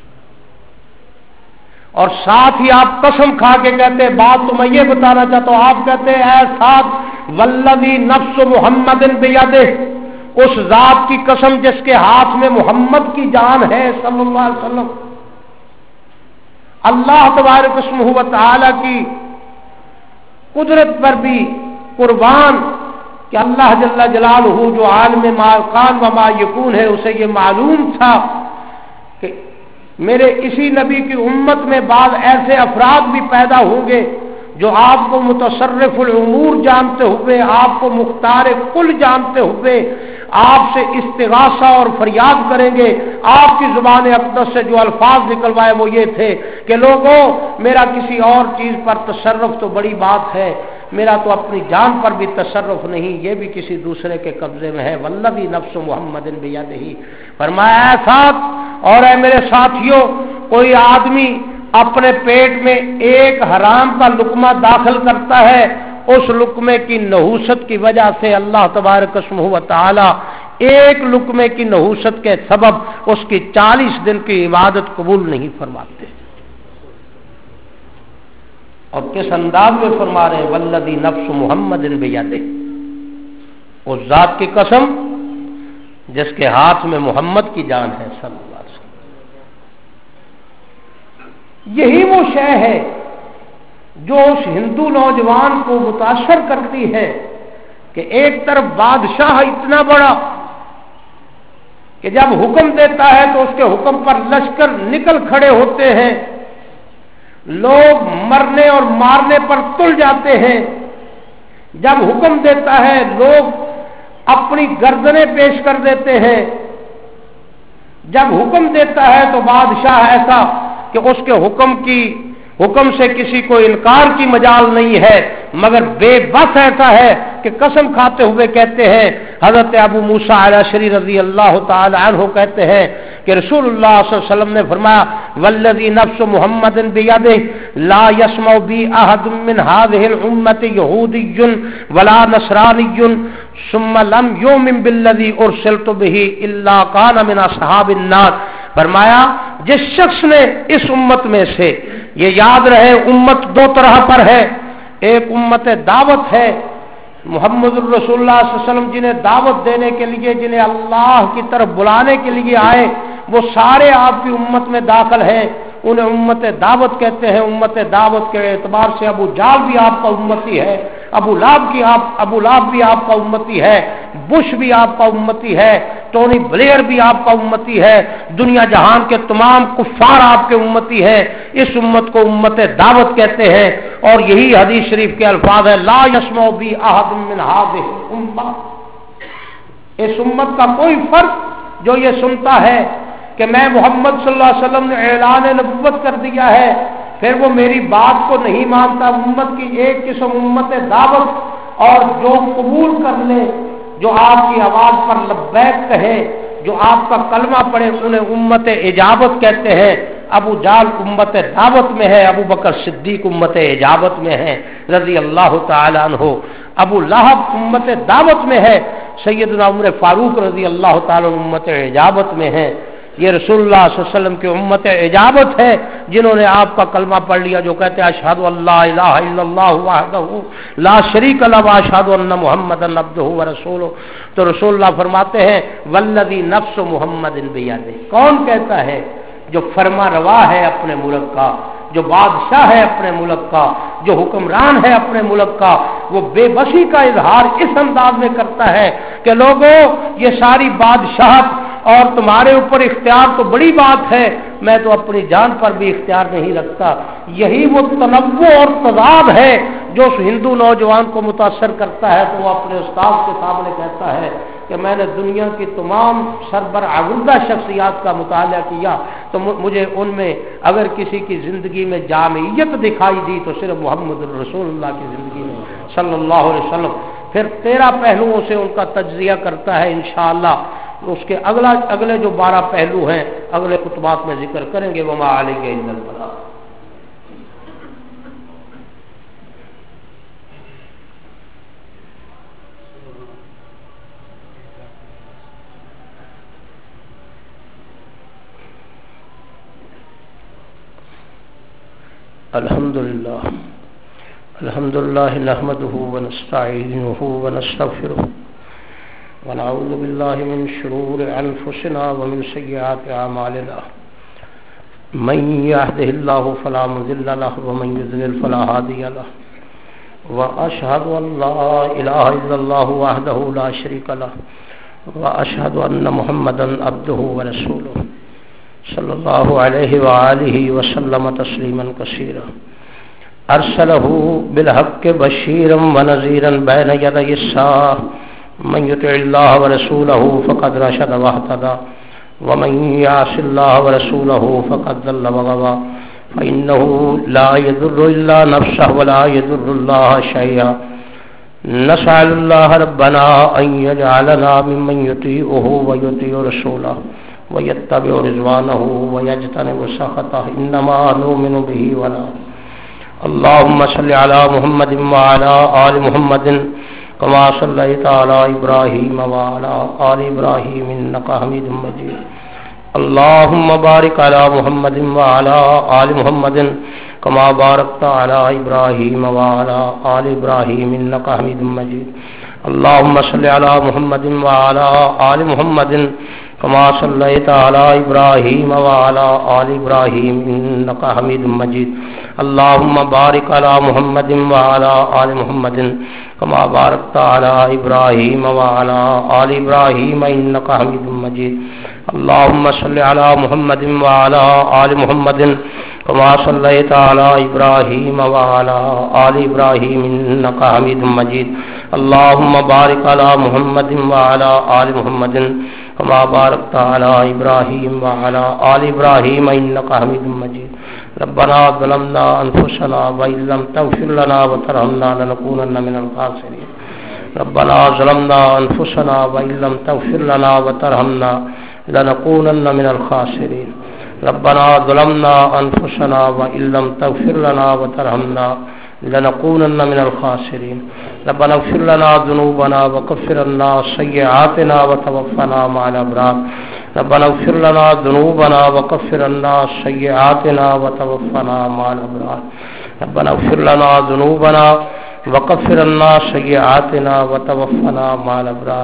اور ساتھ ہی آپ قسم کھا کے کہتے ہیں، بات تو میں یہ بتانا چاہتا ہوں، آپ کہتے ہیں اے ساتھ والذی نفس محمد بیدہ، اس ذات کی قسم جس کے ہاتھ میں محمد کی جان ہے صلی اللہ علیہ وسلم، اللہ تبارک و تعالیٰ کی قدرت پر بھی قربان کہ اللہ جل جلالہ جو عالم ما کان و ما یکون ہے، اسے یہ معلوم تھا کہ میرے اسی نبی کی امت میں بعض ایسے افراد بھی پیدا ہوں گے جو آپ کو متصرف الامور جانتے ہوئے، آپ کو مختار کل جانتے ہوئے آپ سے استغاثہ اور فریاد کریں گے۔ آپ کی زبان اقدس سے جو الفاظ نکلوائے وہ یہ تھے کہ لوگوں میرا کسی اور چیز پر تصرف تو بڑی بات ہے، میرا تو اپنی جان پر بھی تصرف نہیں، یہ بھی کسی دوسرے کے قبضے میں ہے۔ والذی نفس محمد بیدہ، فرمایا اے ساتھ اور اے میرے ساتھیوں، کوئی آدمی اپنے پیٹ میں ایک حرام کا لقمہ داخل کرتا ہے، اس لقمے کی نحوست کی وجہ سے اللہ تبارک و تعالی ایک لقمے کی نحوست کے سبب اس کی چالیس دن کی عبادت قبول نہیں فرماتے۔ اور کس انداز میں فرما رہے ہیں والذی نفس محمد بیدہ، اس ذات کی قسم جس کے ہاتھ میں محمد کی جان ہے صلی اللہ علیہ وسلم۔ یہی وہ شے ہے جو اس ہندو نوجوان کو متاثر کرتی ہے کہ ایک طرف بادشاہ اتنا بڑا کہ جب حکم دیتا ہے تو اس کے حکم پر لشکر نکل کھڑے ہوتے ہیں، لوگ مرنے اور مارنے پر تل جاتے ہیں، جب حکم دیتا ہے لوگ اپنی گردنیں پیش کر دیتے ہیں، جب حکم دیتا ہے تو بادشاہ ایسا کہ اس کے حکم کی حکم سے کسی کو انکار کی مجال نہیں ہے، مگر بے بس ایسا ہے کہ قسم کھاتے ہوئے کہتے ہیں، حضرت ابو موسیٰ الاشعری رضی اللہ تعالی عنہ کہتے ہیں کہ رسول اللہ صلی اللہ علیہ وسلم نے فرمایا والذی نفس محمد بیدہ لا یسمع بی احد من هذه الامة یہودی ولا نصرانی ثم لم یؤمن بالذی ارسلت به الا کان من اصحاب النار۔ فرمایا جس شخص نے اس امت میں سے، یہ یاد رہے امت دو طرح پر ہے، ایک امت دعوت ہے، محمد الرسول اللہ صلی اللہ علیہ وسلم جنہیں دعوت دینے کے لیے، جنہیں اللہ کی طرف بلانے کے لیے آئے، وہ سارے آپ کی امت میں داخل ہیں، انہیں امت دعوت کہتے ہیں۔ امت دعوت کے اعتبار سے ابو جال بھی آپ کا امتی ہے، ابو لہب کی آپ ابو لہب بھی آپ کا امتی ہے، بش بھی آپ کا امتی ہے، ٹونی بلیئر بھی آپ کا امتی ہے، دنیا جہان کے تمام کفار آپ کے امتی ہیں۔ اس امت کو امت دعوت کہتے ہیں، اور یہی حدیث شریف کے الفاظ ہے لا یسمع بی احد من هذه الامة، اس امت کا کوئی فرد جو یہ سنتا ہے کہ میں محمد صلی اللہ علیہ وسلم نے اعلان نبوت کر دیا ہے، پھر وہ میری بات کو نہیں مانتا۔ امت کی ایک قسم امت دعوت، اور جو قبول کر لے، جو آپ کی آواز پر لبیک کہے، جو آپ کا کلمہ پڑھے، انہیں امت اجابت کہتے ہیں۔ ابو جال امت دعوت میں ہے، ابو بکر صدیق امت اجابت میں ہے رضی اللہ تعالی عنہ، ابو لہب امت دعوت میں ہے، سیدنا عمر فاروق رضی اللہ تعالی عنہ امت اجابت میں ہے، یہ رسول اللہ صلی اللہ علیہ وسلم کی امت اجابت ہے جنہوں نے آپ کا کلمہ پڑھ لیا، جو کہتے ہیں اشہد ان لا الہ الا اللہ وحدہ لا شریک لہ واشہد ان محمدا عبدہ ورسولہ۔ تو رسول اللہ فرماتے ہیں والذی نفس محمد بیدہ، کون کہتا ہے جو فرما روا ہے اپنے ملک کا، جو بادشاہ ہے اپنے ملک کا، جو حکمران ہے اپنے ملک کا، وہ بے بسی کا اظہار اس انداز میں کرتا ہے کہ لوگوں یہ ساری بادشاہت اور تمہارے اوپر اختیار تو بڑی بات ہے، میں تو اپنی جان پر بھی اختیار نہیں رکھتا۔ یہی وہ تنوع اور تضاد ہے جو اس ہندو نوجوان کو متاثر کرتا ہے، تو وہ اپنے استاد کے سامنے کہتا ہے کہ میں نے دنیا کی تمام سربراہ شخصیات کا مطالعہ کیا تو مجھے ان میں اگر کسی کی زندگی میں جامعیت دکھائی دی تو صرف محمد رسول اللہ کی زندگی میں صلی اللہ علیہ وسلم۔ پھر تیرہ پہلوؤں سے ان کا تجزیہ کرتا ہے انشاءاللہ، اس کے اگلا اگلے جو بارہ پہلو ہیں اگلے خطبات میں ذکر کریں گے۔ وما علیہ الا البلاغ۔ الحمد للہ الحمد للہ نحمده ونستعینه ونستغفره ونعوذ باللہ من شرور انفسنا ومن سیئات اعمالنا من يهده الله فلا مضل له ومن يضلل فلا هادي له واشهد ان لا اله الا الله وحده لا شريك له واشهد ان محمدا عبده ورسوله صلی اللہ علیہ وآلہ وسلم تسلیما کثیرا ارسلہ بالحق بشیرا ونذیرا بین یدی الساعة من یطع اللہ ورسولہ فقد رشد واہتدی ومن یعص اللہ ورسولہ فقد ضل وغوی فإنہ لا یضر الا نفسہ ولا یضر اللہ شیئا نسأل اللہ ربنا ان یجعلنا ممن یطیعہ ویطیع رسولہ ويتبع رضوانه ويجتنب سخطه انما نؤمن به ولا اللهم صل على محمد وعلى آل محمد كما صليت على إبراهيم وعلى آل إبراهيم إنك حميد مجيد اللهم بارك على محمد وعلى آل محمد كما باركت على إبراهيم وعلى آل إبراهيم إنك حميد مجيد اللهم صل على محمد وعلى آل محمد كما صليت على إبراهيم وعلى آل إبراهيم إنك حميد مجيد اللهم بارك على محمد وعلى آل محمد كما باركت على إبراهيم وعلى آل إبراهيم إنك حميد مجيد اللهم صل على محمد وعلى آل محمد كما صليت على إبراهيم وعلى آل إبراهيم إنك حميد مجيد اللهم بارك على محمد وعلى آل محمد كما باركت على إبراهيم وعلى آل إبراهيم إنك حميد مجيد ربنا ظلمنا أنفسنا وإن لم تغفر لنا وترحمنا لنكونن من الخاسرين ربنا ظلمنا أنفسنا وإن لم تغفر لنا وترحمنا لنكونن من الخاسرين ربنا ظلمنا أنفسنا وإن لم تغفر لنا وترحمنا لنكونن من الخاسرين ربنا اغفر لنا ذنوبنا وكفر عنا سيئاتنا وتوفنا مع الأبرار ربنا اغفر لنا ذنوبنا وكفر عنا سيئاتنا وتوفنا مع الأبرار ربنا اغفر لنا ذنوبنا وكفر عنا سيئاتنا وتوفنا مع الأبرار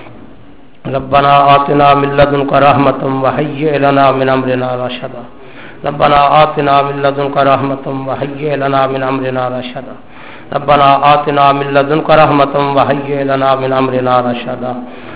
ربنا آتنا من لدنك رحمة وهيئ لنا من أمرنا رشدا ربنا آتنا من لدنك رحمة وهيئ لنا من أمرنا رشدا ربنا آتنا من لدنك رحمة وهيئ لنا من أمرنا رشدا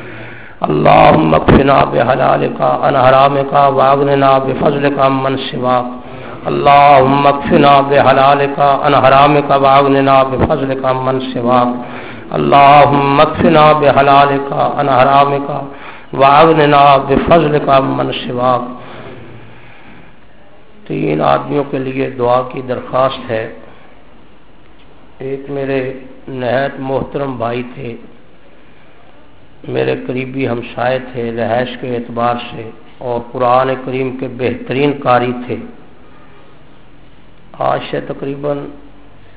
اللهم اكفنا بحلالك عن حرامك واغننا بفضلك عمن سواك اللهم اكفنا بحلالك عن حرامك واغننا بفضلك عمن سواك اللهم اكفنا بحلالك عن حرامك واغننا بفضلك عمن سواك۔ تین آدمیوں کے لیے دعا کی درخواست ہے۔ ایک میرے نہایت محترم بھائی تھے، میرے قریبی ہمسائے تھے رہائش کے اعتبار سے، اور قرآن کریم کے بہترین قاری تھے۔ آج سے تقریباً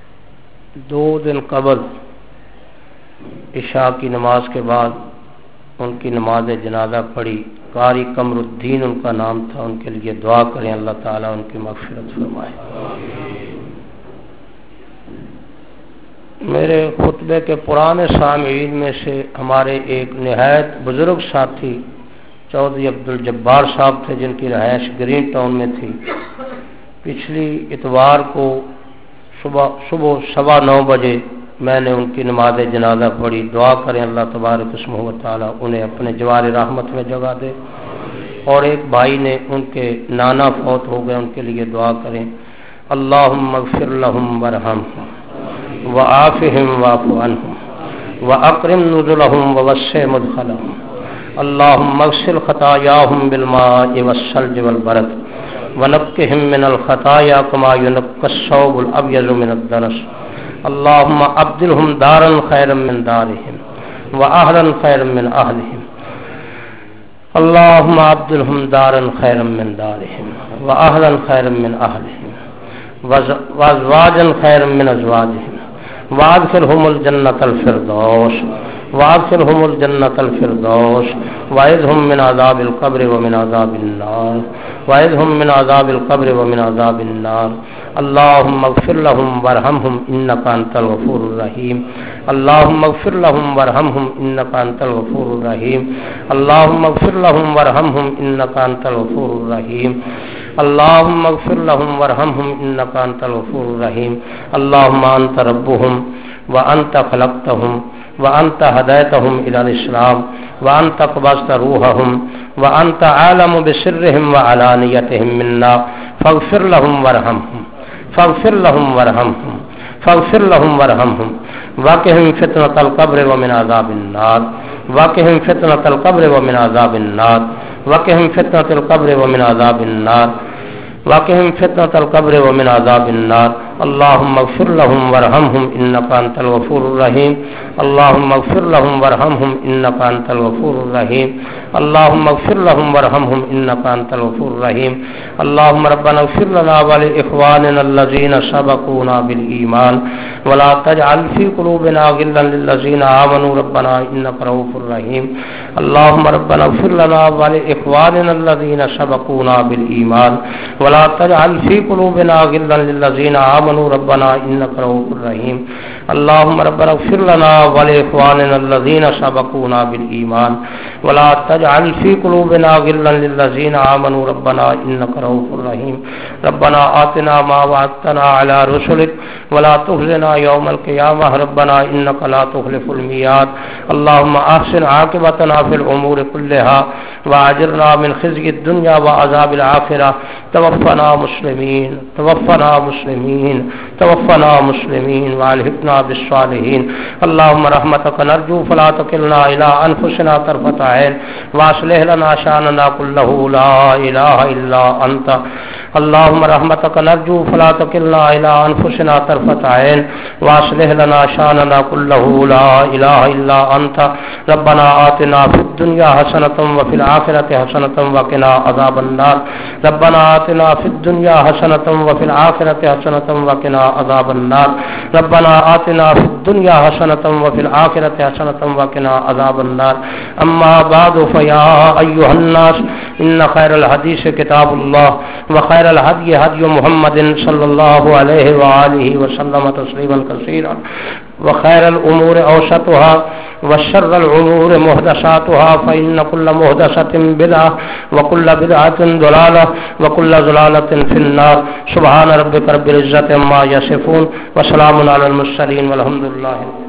دو دن قبل عشاء کی نماز کے بعد ان کی نماز جنازہ پڑھی، قاری قمر الدین ان کا نام تھا، ان کے لیے دعا کریں اللہ تعالیٰ ان کی مغفرت فرمائے۔ میرے خطبے کے پرانے سامعین میں سے ہمارے ایک نہایت بزرگ ساتھی چودھری عبدالجبار صاحب تھے، جن کی رہائش گرین ٹاؤن میں تھی۔ پچھلی اتوار کو صبح صبح سوا نو بجے میں نے ان کی نماز جنازہ پڑھی۔ دعا کریں اللہ تبارک اسمہ و تعالیٰ انہیں اپنے جوار رحمت میں جگہ دے۔ اور ایک بھائی نے ان کے نانا فوت ہو گئے، ان کے لیے دعا کریں۔ اللہم اغفر لہم ورحمہم وعافہم واعف عنہم واکرم نزلہم ووسع مدخلہم۔ اللہم اغسل خطایاہم بالماء والثلج والبرد ونقہم من الخطایا کما ینقی الثوب الابیض من الدنس۔ اللہم ابدلہم دارا خیرا من دارہم واہلا خیرا من اہلہم۔ اللہم ابدلہم دارا خیرا من دارہم واہلا خیرا من اہلہم وازواجا خیرا من ازواجہم وادخلہم الجنۃ الفردوس وادخلہم الجنۃ الفردوس وعذہم من عذاب القبر ومن عذاب النار وعذہم من عذاب القبر ومن عذاب النار۔ اللہم اغفر لہم ورحمہم انک انت الغفور الرحیم۔ اللہم اغفر لہم ورحمہم انک انت الغفور الرحیم۔ اللہم اغفر لہم ورحمہم انک انت الغفور الرحیم۔ اللہم اغفر لہم ورحمہم انک انت الغفور الرحیم۔ اللہم انت ربہم وانت خلقتہم وانت ہدیتہم الی الاسلام وانت قبضت روحہم وانت عالم بسرہم وعلانیتہم منا فاغفر لہم ورحمہم فاغفر لہم ورحمہم فاغفر لہم ورحمہم واقہم فتنۃ القبر ومن عذاب النار واقہم فتنۃ القبر ومن عذاب النار واقہم فتنۃ القبر ومن عذاب النار واقہم فتنۃ القبر ومن عذاب النار۔ اللہم اغفر لہم ورحمہم انک انت الغفور الرحیم۔ اللہم اغفر لہم ورحمہم انک انت الغفور الرحیم۔ اللہم اغفر لہم ورحمہم انک انت الغفور الرحیم۔ اللہم ربنا اغفر لنا ولاخواننا الذین سبقونا بالایمان ولا تجعل فی قلوبنا غلا للذین آمنوا ربنا انک رؤوف رحیم۔ اللہم ربنا اغفر لنا ولاخواننا الذین سبقونا بالایمان ولا تجعل فی قلوبنا غلا للذین آمنوا ربنا انک رؤوف رحیم۔ اللہم ربنا اغفر لنا ولاخواننا الذین سبقونا بالایمان ولا تجعل فی قلوبنا غلا للذین آمنوا ربنا انک رؤوف رحیم۔ ربنا آتنا ما وعدتنا علی رسلک ولا تخزنا یوم القیامہ ربنا انک لا تخلف المیعاد۔ اللہم احسن عاقبتنا فی الامور کلہا واجرنا من خزي الدنيا وعذاب الآخرة۔ توفنا مسلمين توفنا مسلمين توفنا مسلمين والحقنا بالصالحين۔ اللهم رحمتك نرجو فلا تكلنا إلى أنفسنا طرفة عين واصلح لنا شأننا كله لا إله إلا أنت۔ اللهم رحمتك نرجو فلا تكلنا إلى أنفسنا طرفة عين واصلح لنا شأننا كله لا إله إلا أنت۔ ربنا آتنا في الدنيا حسنة وفي الآخرة حسنة وقنا عذاب النار۔ ربنا آتنا في الدنيا حسنة وفي الآخرة حسنة وقنا عذاب النار۔ ربنا آتنا في الدنيا حسنة وفي الآخرة حسنة وقنا عذاب النار۔ أما بعد فيا أيها الناس إن خير الحديث كتاب الله وخير الهدي هدي محمد صلى الله عليه وآله وسلم تسليما كثيرا وخير الأمور أوسطها وشر الأمور محدثاتها فإن كل محدثة بدعة وكل بدعة ضلالة وكل ضلالة في النار۔ سبحان ربك رب العزة عما يصفون وسلام على المرسلين والحمد لله۔